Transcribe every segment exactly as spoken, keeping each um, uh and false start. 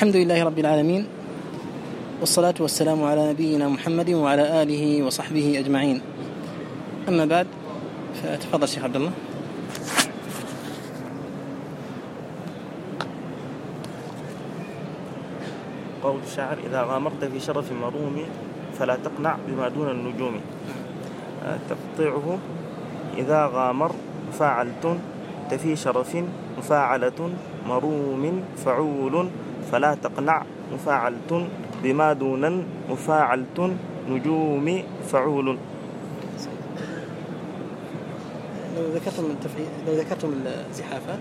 الحمد لله رب العالمين، والصلاة والسلام على نبينا محمد وعلى آله وصحبه أجمعين. أما بعد، فتفضل شيخ عبد الله. قول الشاعر: إذا غامرت في شرف مروم فلا تقنع بما دون النجوم. تقطيعه: إذا غامر مفاعلة تفي شرف مفاعلة مروم فعول فلا تقنع مفاعلة بما دون مفاعلة نجوم فعول. لو ذكرتم التفعيل لو ذكرتم الزحافات.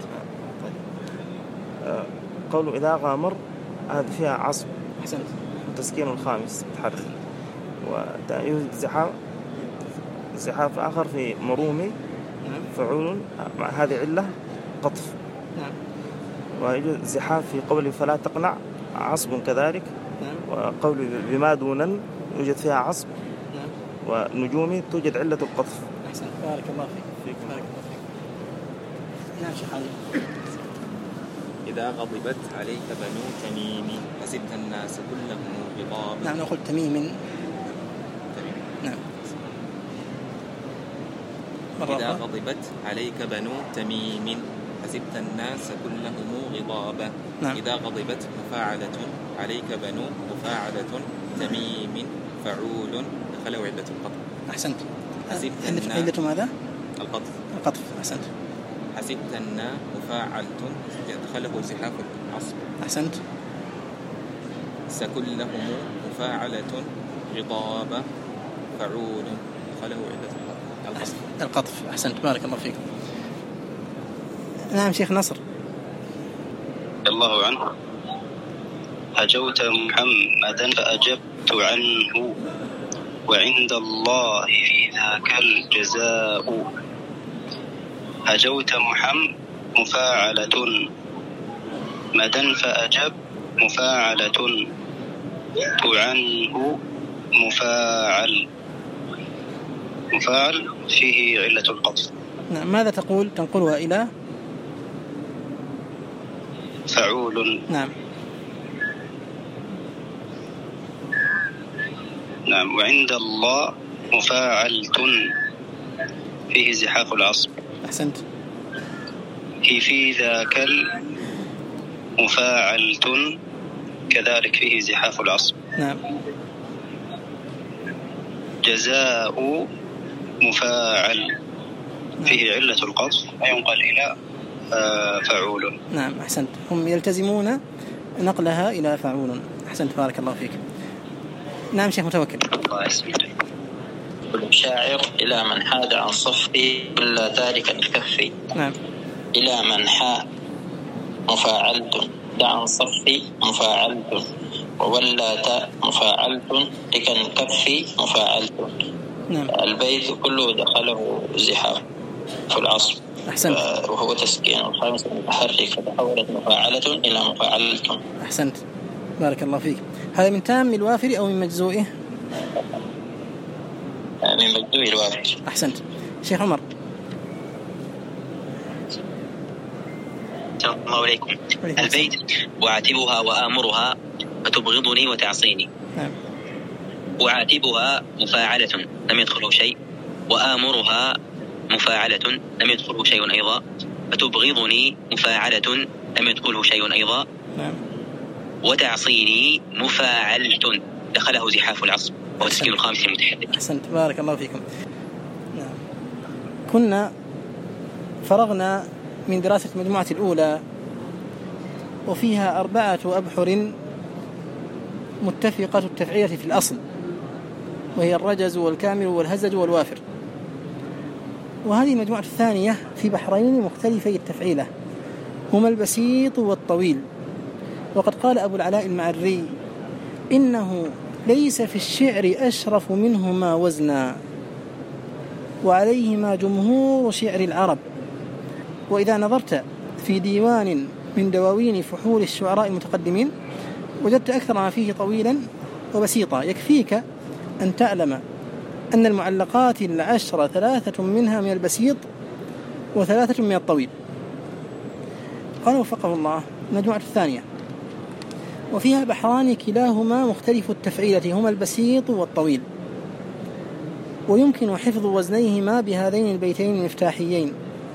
طيب. قوله إذا غامر هذا فيها عصب أحسنت، تسكين الخامس تحرك، ويوجد زحاف زحاف آخر في مرومي فعول، مع هذه علة قطف. نعم. ويوجد زحاف في قوله فلا تقنع عصب كذلك. نعم. وقوله بما دون يوجد فيها عصب. نعم. ونجومي توجد علة القطف. أحسن، بارك الله فيك. بارك الله فيك. نعم شيخ علي. إذا غضبت عليك بنو تميم حسبت الناس كلهم غضابا. نعم، نقول تميم. تميم. نعم. إذا غضبت عليك بنو تميم حسبت الناس كلهم غضابا. نعم. إذا غضبت مفاعلة عليك بنو مفاعلة تميم فعول دخله عدة القطف. أحسنت. حسبت عدة ماذا؟ القطف. القطف. أحسنت. حسبت النا مفاعلة دخله زحاف العصب. أحسنت. سكلهم مفاعلة غضابا فعول دخله عدة القطف. القطف. أحسنت، بارك الله فيك. نعم شيخ نصر. الله عنه: هجوت محمدا فأجبت عنه وعند الله في ذاك الجزاء. هجوت محمد مفاعلة مدا فأجب مفاعلة عنه مفاعل مفاعل فيه علة القطف. نعم. ماذا تقول؟ تنقلها إلى فعول. نعم. نعم. وعند الله مفاعلة فيه زحاف العصب. أحسنت. هي في ذاك مفاعلة كذلك فيه زحاف العصب. نعم. جزاء مفاعل فيه علة القطف ينقل إلى فعول. نعم. أحسنت. هم يلتزمون نقلها إلى فعول. أحسنت، بارك الله فيك. نعم شيخ متوكل. الله يسلمك. الشاعر: إلى من حاد عن صفي إلا ذلك الكف. نعم. إلى من حاد مفاعلة عن صفي مفاعلة وولات مفاعلة لكن كف مفاعلة. نعم. البيت كله دخله زحاف في العصب. أحسنت. وهو تسكين الخامس المتحرك فتحولت مفاعلة إلى مفاعلة. أحسنت، بارك الله فيك. هذا من تام الوافر أو من مجزوئه؟ من مجزوء الوافر. أحسنت. شيخ عمر. السلام عليكم. البيت: أعاتبها وآمرها فتبغضني وتعصيني. نعم. أعاتبها مفاعلة لم يدخله شيء، وآمرها مفاعلة لم يدخله شيء أيضا، فتبغضني مفاعلة لم يدخله شيء أيضا. نعم. وتعصيني مفاعلة دخله زحاف العصب وهو تسكين الخامس المتحرك. أحسنت، بارك الله فيكم. نعم. كنا فرغنا من دراسة المجموعة الأولى وفيها أربعة أبحر متفقة التفعيلة في الأصل، وهي الرجز والكامل والهزج والوافر. وهذه المجموعة الثانية في بحرين مختلفي التفعيلة، هما البسيط والطويل. وقد قال أبو العلاء المعري: إنه ليس في الشعر أشرف منهما وزنا، وعليهما جمهور شعر العرب. وإذا نظرت في ديوان من دواوين فحول الشعراء المتقدمين وجدت أكثر ما فيه طويلا وبسيطا. يكفيك أن تعلم أن المعلقات العشرة ثلاثة منها من البسيط وثلاثة من الطويل. قال وفقه الله: المجموعة الثانية: وفيها بحران كلاهما مختلف التفعيلة هما البسيط والطويل، ويمكن حفظ وزنيهما بهذين البيتين المفتاحيين.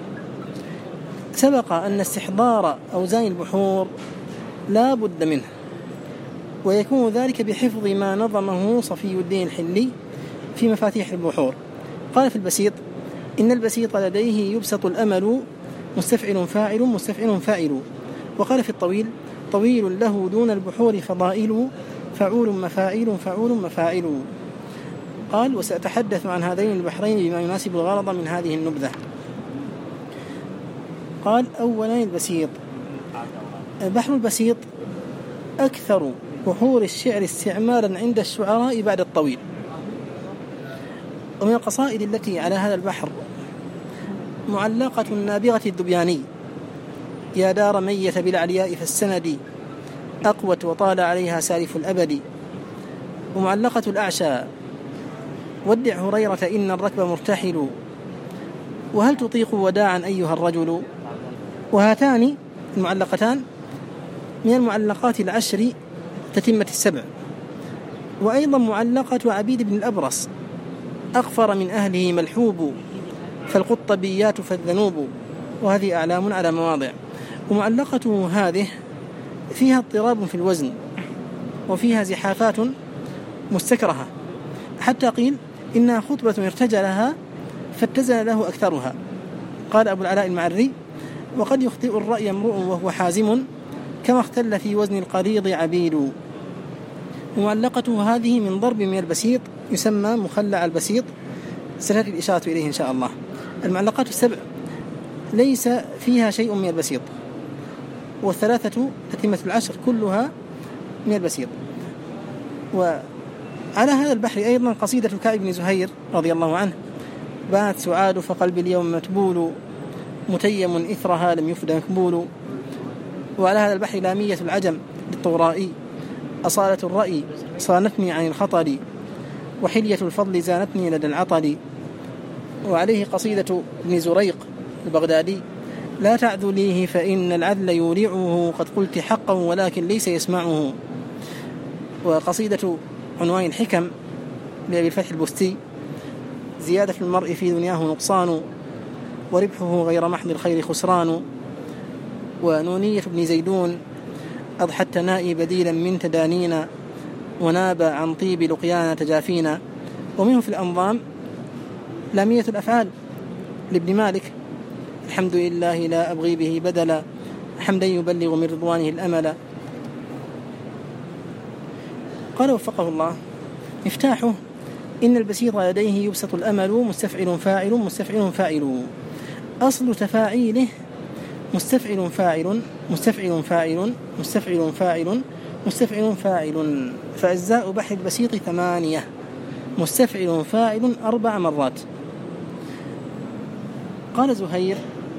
سبق أن استحضار أوزان البحور لا بد منه، ويكون ذلك بحفظ ما نظمه صفي الدين الحلي في مفاتيح البحور. قال في البسيط: إن البسيط لديه يبسط الأمل مستفعل فاعل مستفعل فاعل. وقال في الطويل: طويل له دون البحور فضائل فعول مفاعيل فعول مفاعل. قال: وسأتحدث عن هذين البحرين بما يناسب الغرض من هذه النبذة. قال: أولا البسيط. البحر البسيط أكثر بحور الشعر استعمالا عند الشعراء بعد الطويل. ومن القصائد التي على هذا البحر معلقة النابغة الذبياني: يا دار ميت بالعلياء فالسند أقوت وطال عليها سالف الأبد. ومعلقة الأعشى: ودع هريرة إن الركب مرتحل وهل تطيق وداعا أيها الرجل. وهاتان المعلقتان من المعلقات العشر تتمة السبع. وأيضا معلقة عبيد بن الأبرص: أغفر من أهله ملحوب فالقطبيات فالذنوب. وهذه أعلام على مواضع. ومعلقته هذه فيها اضطراب في الوزن وفيها زحافات مستكرهة، حتى قيل إنها خطبة ارتجلها فاتزن له أكثرها. قال أبو العلاء المعري: وقد يخطئ الرأي امرؤ وهو حازم كما اختل في وزن القريض عبيد. ومعلقته هذه من ضرب من البسيط يسمى مخلع البسيط، ستأتي الإشارة إليه إن شاء الله. المعلقات السبع ليس فيها شيء من البسيط، والثلاثة تتمة العشر كلها من البسيط. وعلى هذا البحر أيضا قصيدة كعب بن زهير رضي الله عنه: بات سعاد فقلبي اليوم متبول متيم إثرها لم يفد مكبول. وعلى هذا البحر لامية العجم للطورائي: أصالة الرأي صانتني عن الخطر وحلية الفضل زانتني لدى العطل. وعليه قصيدة ابن زريق البغدادي: لا تعذليه فإن العذل يورعه قد قلت حقا ولكن ليس يسمعه. وقصيدة عنوان الحكم لأبي الفتح البستي: زيادة المرء في دنياه نقصان وربحه غير محض الخير خسران. ونونية ابن زيدون: أضحى التنائي بديلا من تدانينا وناب عن طيب لقيانا تجافينا. ومنه في الأنظام لامية الأفعال لابن مالك: الحمد لله لا أبغي به بدلا حمدا يبلغ من رضوانه الأمل. قال وفقه الله: مفتاحه إن البسيط لديه يبسط الأمل مستفعل فاعل مستفعل فاعل. أصل تفاعيله مستفعل فاعل مستفعل فاعل مستفعل فاعل مستفعل فاعل. فأجزاء بحر البسيط ثمانية: مستفعل فاعل أربع مرات. قال زهير: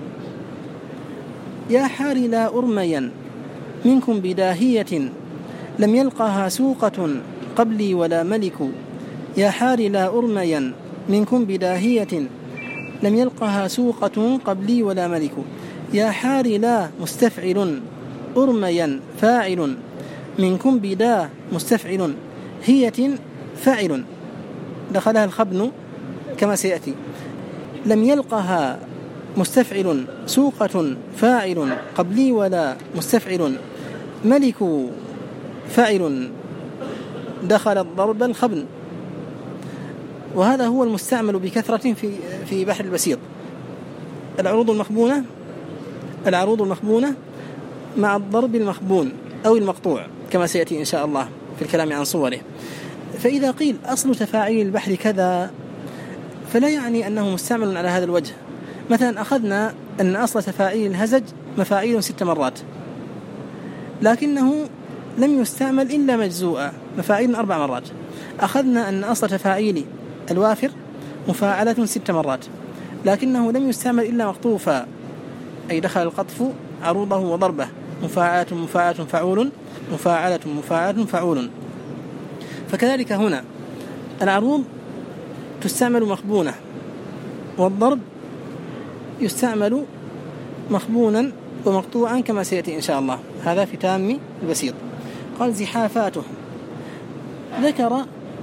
يا حاري لا أرميا منكم بداهية لم يلقها سوقة قبلي ولا ملك. يا حاري لا أرميا منكم بداهية لم يلقها سوقة قبلي ولا ملك. يا حاري لا مستفعل أرميا فاعل منكم بدا مستفعل هية فاعل دخلها الخبن كما سيأتي. لم يلقها مستفعل سوقة فاعل قبلي ولا مستفعل ملك فاعل دخل الضرب الخبن. وهذا هو المستعمل بكثرة في في بحر البسيط. العروض المخبونة العروض المخبونة مع الضرب المخبون أو المقطوع كما سيأتي إن شاء الله في الكلام عن صوره. فإذا قيل أصل تفاعيل البحر كذا فلا يعني أنه مستعمل على هذا الوجه. مثلا أخذنا أن أصل تفاعيل الهزج مفاعيل ست مرات، لكنه لم يستعمل إلا مجزوءة مفاعيل أربع مرات. أخذنا أن أصل تفاعيل الوافر مفاعلة ست مرات، لكنه لم يستعمل إلا مقطوفا، أي دخل القطف عروضه وضربه مفاعلة مفاعلة فعول مفاعلة مفاعلة فعول. فكذلك هنا العروض تستعمل مخبونة والضرب يستعمل مخبونا ومقطوعا كما سيأتي إن شاء الله. هذا في تام البسيط. قال زحافاته، ذكر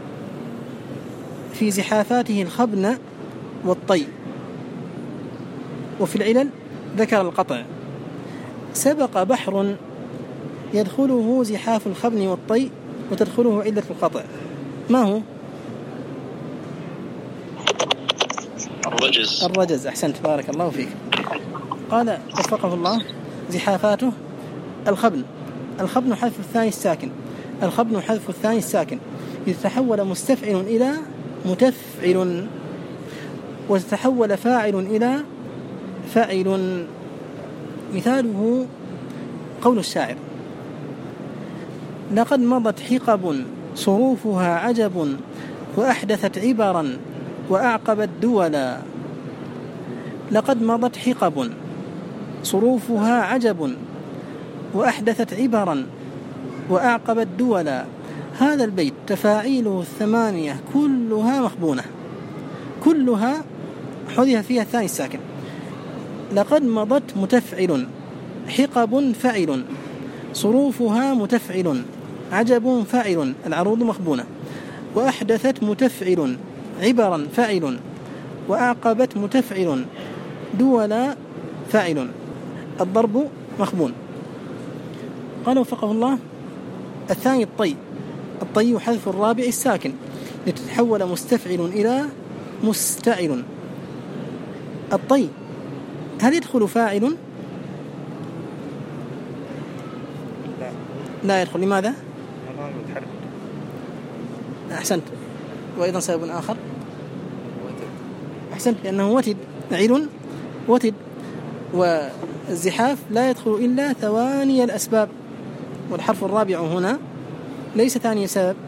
في زحافاته الخبن والطي، وفي العلل ذكر القطع. سبق بحر يدخله زحاف الخبن والطي وتدخله علة القطع، ما هو؟ الرجز. الرجز، أحسنت، بارك الله فيك. قال وفقه الله زحافاته الخبن، الخبن حذف الثاني الساكن، الخبن حذف الثاني الساكن، يتحول مستفعل إلى متفعل، وتتحول فاعل إلى فاعل. مثاله قول الشاعر: لقد مضت حقب صروفها عجب وأحدثت عبرا وأعقبت دولا. لقد مضت حقب صروفها عجب وأحدثت عبرا وأعقبت دولا. هذا البيت تفاعيله الثمانية كلها مخبونة، كلها حذف فيها الثاني الساكن. لقد مضت متفعل، حقب فاعل، صروفها متفعل، عجب فاعل، العروض مخبونة، وأحدثت متفعل، عبرا فاعل، وأعقبت متفعل، دولا فاعل، الضرب مخبون. قال وفقه الله الثاني الطي، الطي حذف الرابع الساكن لتتحول مستفعل إلى مستعل. الطي هل يدخل فاعل؟ لا, لا يدخل. لماذا؟ ما متحرك. أحسنت. وأيضا سبب آخر، أحسنت، لأنه وتد، عيل وتد، والزحاف لا يدخل إلا ثواني الأسباب، والحرف الرابع هنا ليس ثاني سبب.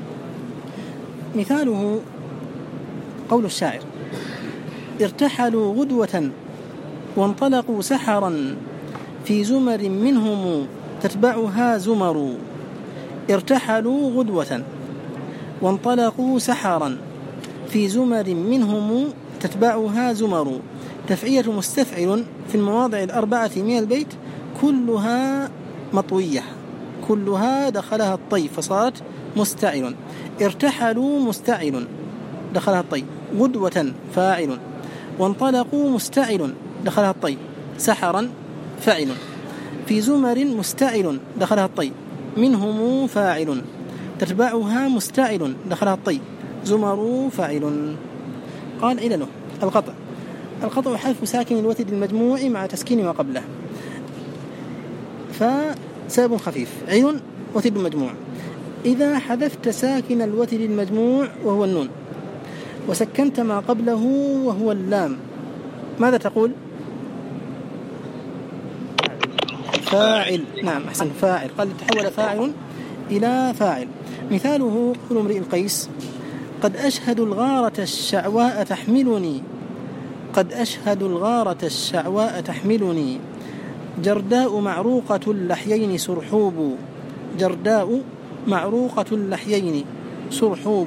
مثاله قول الشاعر: ارتحلوا غدوة وانطلقوا سحرا في زمر منهم تتبعها زمر. ارتحلوا غدوة وانطلقوا سحرا في زمر منهم تتبعها زمر. تفعية مستفعل في المواضع الأربعة من البيت كلها مطوية، كلها دخلها الطي فصارت مستعل. ارتحلوا مستعل دخلها الطي، غدوة فاعل، وانطلقوا مستعل دخلها الطي، سحرا فاعل، في زمر مستعل دخلها الطي، منهم فاعل، تتبعها مستعل دخلها الطي، زمر فاعل. قال علله القطع، القطع حذف ساكن الوتد المجموع مع تسكين ما قبله. فسبب خفيف، عين وتد مجموع. إذا حذفت ساكن الوتد المجموع وهو النون وسكنت ما قبله وهو اللام، ماذا تقول؟ فاعل. نعم أحسن، فاعل. قال تحول فاعل إلى فاعل. مثاله قول امرئ القيس: قد أشهد الغارة الشعواء تحملني، قد أشهد الغارة الشعواء تحملني، جرداء معروقة اللحيين سرحوب، جرداء معروقة اللحيين سرحوب.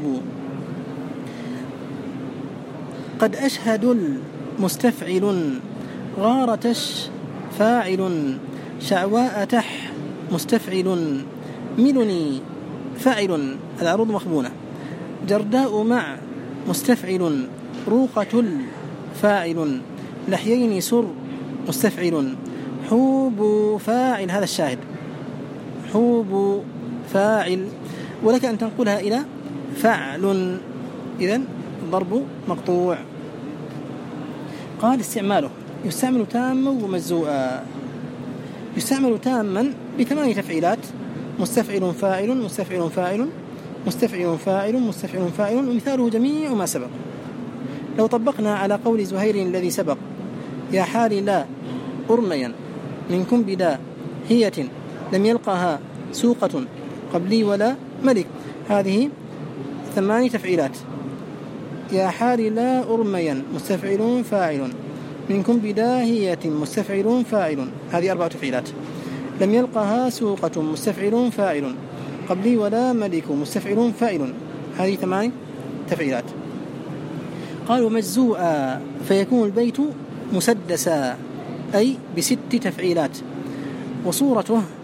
قد أشهد المستفعل، غارة فاعل، شعواء تح مستفعل، ملني فاعل، العروض مخبونة، جرداء مع مستفعل، روقة فاعل، لحيين سر مستفعل، حوب فاعل، هذا الشاهد، حوب فاعل، ولك أن تنقلها إلى فعل، إذن الضرب مقطوع. قال استعماله يستعمل تاما ومجزوءا. يستعمل تاما بثمانية تفعيلات: مستفعل فاعل، مستفعل فاعل، مستفعل فاعل، مستفعل فاعل، ومثاله جميع ما سبق. لو طبقنا على قول زهير الذي سبق: يا حالي لا أرميا منكم بدا هية لم يلقها سوقة قبلي ولا ملك، هذه ثمانية تفعيلات. يا حالي لا أرميا مستفعل فاعل، منكم بداهية مستفعل فاعل، هذه أربع تفعيلات. لم يلقها سوقة مستفعل فاعل، قبلي ولا ملك مستفعل فاعل، هذه ثمان تفعيلات. قال ومجزوءا فيكون البيت مسدسا، أي بست تفعيلات. وصورته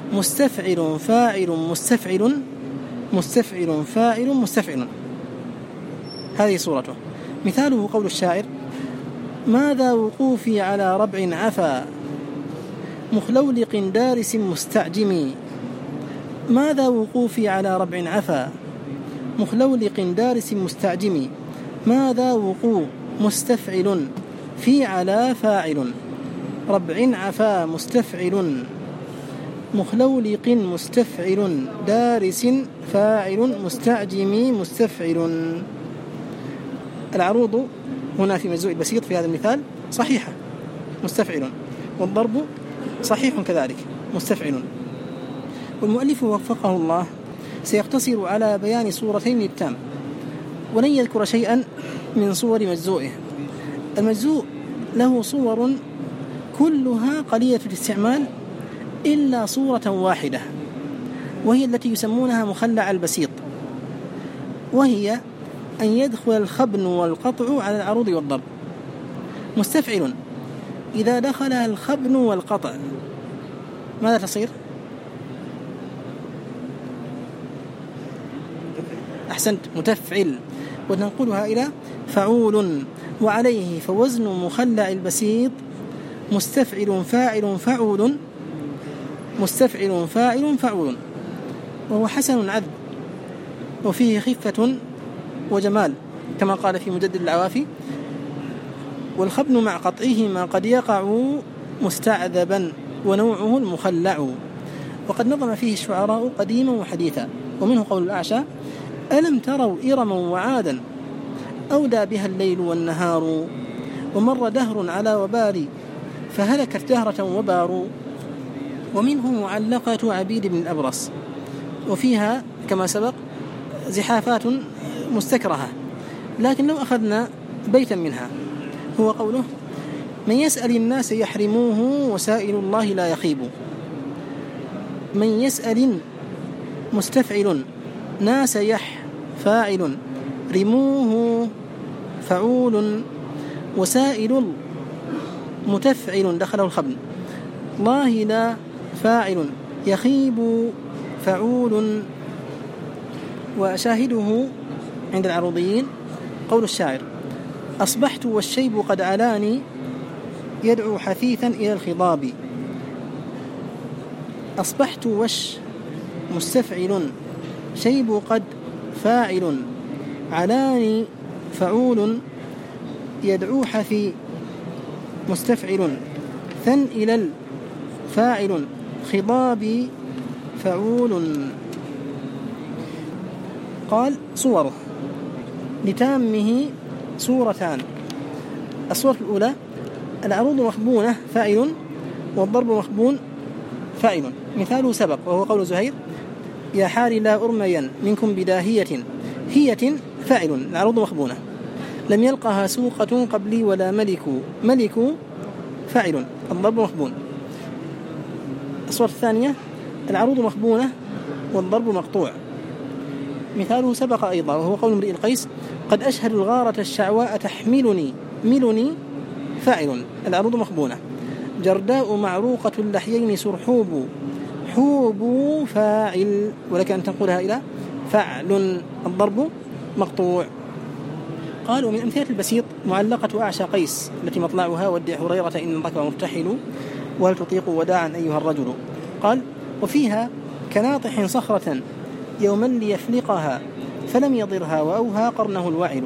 مستفعل فاعل مستفعل مستفعل فاعل مستفعل. هذه صورته. مثاله قول الشاعر: ماذا وقوفي على ربع عفا مخلولق دارس مستعجم. ماذا وقوفي على ربع عفا مخلولق دارس مستعجم. ماذا وقوع مستفعل في على فاعل ربع عفا مستفعل مخلولق مستفعل دارس فاعل مستعجم مستفعل. العروض هنا في مجزوء البسيط في هذا المثال صحيحة مستفعل، والضرب صحيح كذلك مستفعل. والمؤلف وفقه الله سيقتصر على بيان صورتين التام ولن يذكر شيئا من صور مجزوئه. المجزوء له صور كلها قليلة الاستعمال إلا صورة واحدة، وهي التي يسمونها مخلع البسيط، وهي أن يدخل الخبن والقطع على العروض والضرب. مستفعل إذا دخل الخبن والقطع ماذا تصير؟ أحسنت، متفعل، وننقلها إلى فعول. وعليه فوزن مخلع البسيط مستفعل فاعل فعول مستفعل فاعل فعول، وهو حسن عذب وفيه خفة وجمال كما قال في مجدد العوافي: والخبن مع قطعه ما قد يقع مستعذبا ونوعه المخلع. وقد نظم فيه الشعراء قديما وحديثا، ومنه قول الأعشى: ألم تروا إرما وعادا أودى بها الليل والنهار ومر دهر على وبار فهلكت دهرة وبار. ومنه معلقة عبيد بن الأبرص، وفيها كما سبق زحافات مستكرهة، لكن لو أخذنا بيتا منها هو قوله: من يسأل الناس يحرموه وسائل الله لا يخيب. من يسأل مستفعل ناس يح فاعل رموه فعول وسائل متفعل دخله الخبن الله لا فاعل يخيب فعول. وشاهده عند العروضيين قول الشاعر: أصبحت والشيب قد علاني يدعو حثيثا إلى الخضاب. أصبحت وش مستفعل شيب قد فاعل علاني فعول يدعو حثي مستفعل ثن إلى الفاعل خضاب فعول. قال: صوره لتامه صورتان. الصورة الأولى: العروض مخبونة فاعل والضرب مخبون فاعل. مثاله سبق وهو قول زهير: يا حار لا أرميا منكم بداهية هية فاعل العروض مخبونة. لم يلقها سوقة قبلي ولا ملك ملك فاعل الضرب مخبون. الصورة الثانية: العروض مخبونة والضرب مقطوع. مثاله سبق أيضا وهو قول امرئ القيس: قد أشهد الغارة الشعواء تحملني ملني فاعل العروض مخبونة. جرداء معروقة اللحيين سرحوب حوب فاعل، ولك أن تنقلها إلى فعل الضرب مقطوع. قالوا من أمثلة البسيط معلقة أعشى قيس التي مطلعها: ودع هريرة إن الركب مرتحل وهل تطيق وداعا أيها الرجل. قال: وفيها كناطح صخرة يوما ليفلقها فلم يضرها وأوهى قرنه الوعل.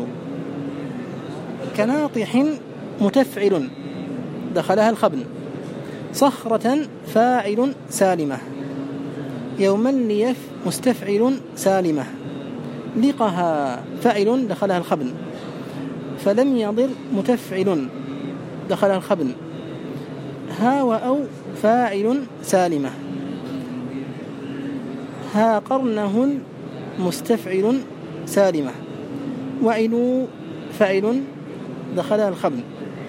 كناطح متفعل دخلها الخبن، صخرة فاعل سالمة، يوما ليف مستفعل سالمة، لقها فاعل دخلها الخبن، فلم يضر متفعل دخلها الخبن، ها وأو فاعل سالمة، ها قرنه مستفعل سالمة، وعلوا فاعل دخلها الخبن.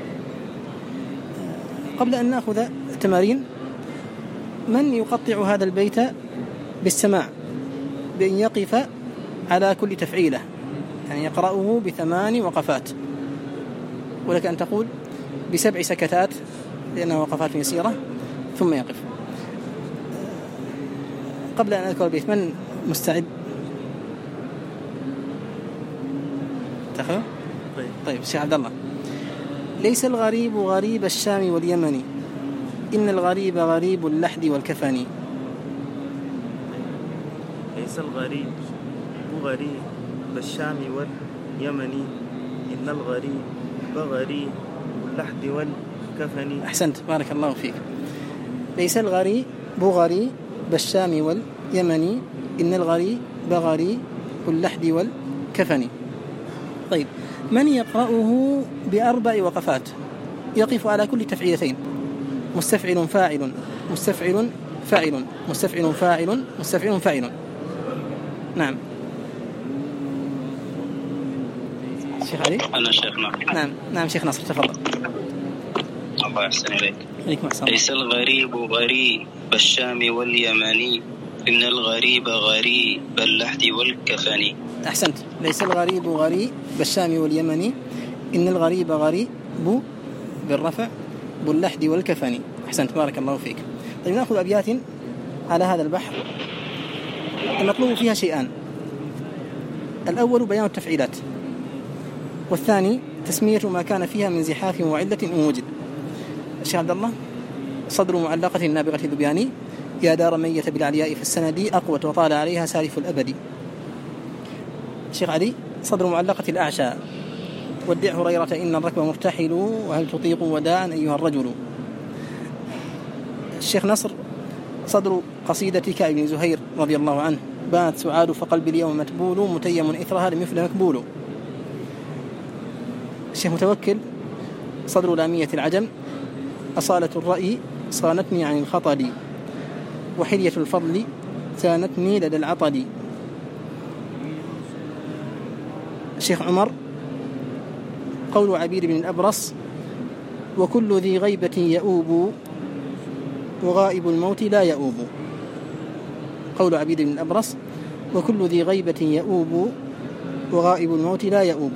قبل أن نأخذ التمارين، من يقطع هذا البيت بالسماع بأن يقف على كل تفعيلة، يعني يقرأه بثمان وقفات، ولك أن تقول بسبع سكتات لأنها وقفات يسيرة ثم يقف. قبل أن أذكر البيت من مستعد؟ تخيل؟ طيب الشيخ عبد الله. ليس الغريب غريب الشام واليمن، إن الغريب غريب اللحد والكفن. ليس الغريب غريب الشام واليمن، إن الغريب غريب اللحد والكفن. أحسنت، بارك الله فيك. ليس الغريب غريب الشام واليمن، إن الغريب غريب اللحد والكفن. طيب، من يقرأه بأربع وقفات يقف على كل تفعيلتين: مستفعل فاعل مستفعل فاعل مستفعل فاعل مستفعل فاعل. نعم شيخ علي. أنا شيخنا. نعم نعم شيخ نصر، تفضل. الله يحسن إليك. عليكم. ليس الغريب غريب الشام واليمن، إن الغريب غريب اللحد والكفن. أحسنت. ليس الغريب غريب الشام واليمن، إن الغريب غريب بالرفع باللحد والكفن. أحسنت، بارك الله فيك. طيب، نأخذ أبيات على هذا البحر. المطلوب فيها شيئان: الأول بيان التفعيلات، والثاني تسمية ما كان فيها من زحاف وعلة إن وجد. الشيخ عبد الله: صدر معلقة النابغة الذبياني: يا دار ميت بالعلياء في السند أقوت وطال عليها سالف الأبد. الشيخ علي: صدر معلقة الأعشى: ودع هريرة إن الركب مرتحل، وهل تطيق وداعا أيها الرجل. الشيخ نصر: صدر قصيدة كعب بن زهير رضي الله عنه: بانت سعاد فقلبي اليوم متبول، متيم إثرها لم يفل مكبول. الشيخ متوكل: صدر لامية العجم: أصالة الرأي صانتني عن الخطل، وحلية الفضل سانتني لدى العطل. الشيخ عمر: قول عبيد بن الأبرص: وكل ذي غيبة يؤوب، وغائب الموت لا يؤوب. قول عبيد بن الأبرص: وكل ذي غيبة يؤوب، وغائب الموت لا يؤوب.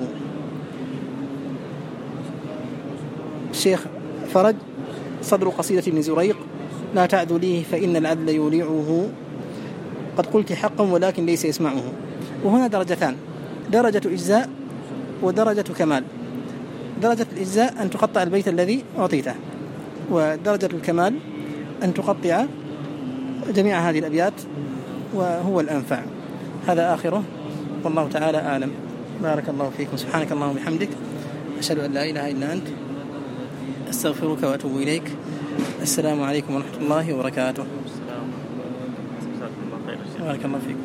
الشيخ فرج: صدر قصيدة ابن زريق: لا تعذليه فإن العدل يولعه، قد قلت حقا ولكن ليس يسمعه. وهنا درجتان: درجة إجزاء ودرجة كمال. درجة الإجزاء أن تقطع البيت الذي أعطيته، ودرجة الكمال أن تقطع جميع هذه الأبيات، وهو الأنفع. هذا آخره، والله تعالى أعلم. بارك الله فيكم. سبحانك اللهم وبحمدك، أشهد أن لا إله إلا أنت، أستغفرك وأتوب إليك. السلام عليكم ورحمة الله وبركاته. بارك الله فيكم.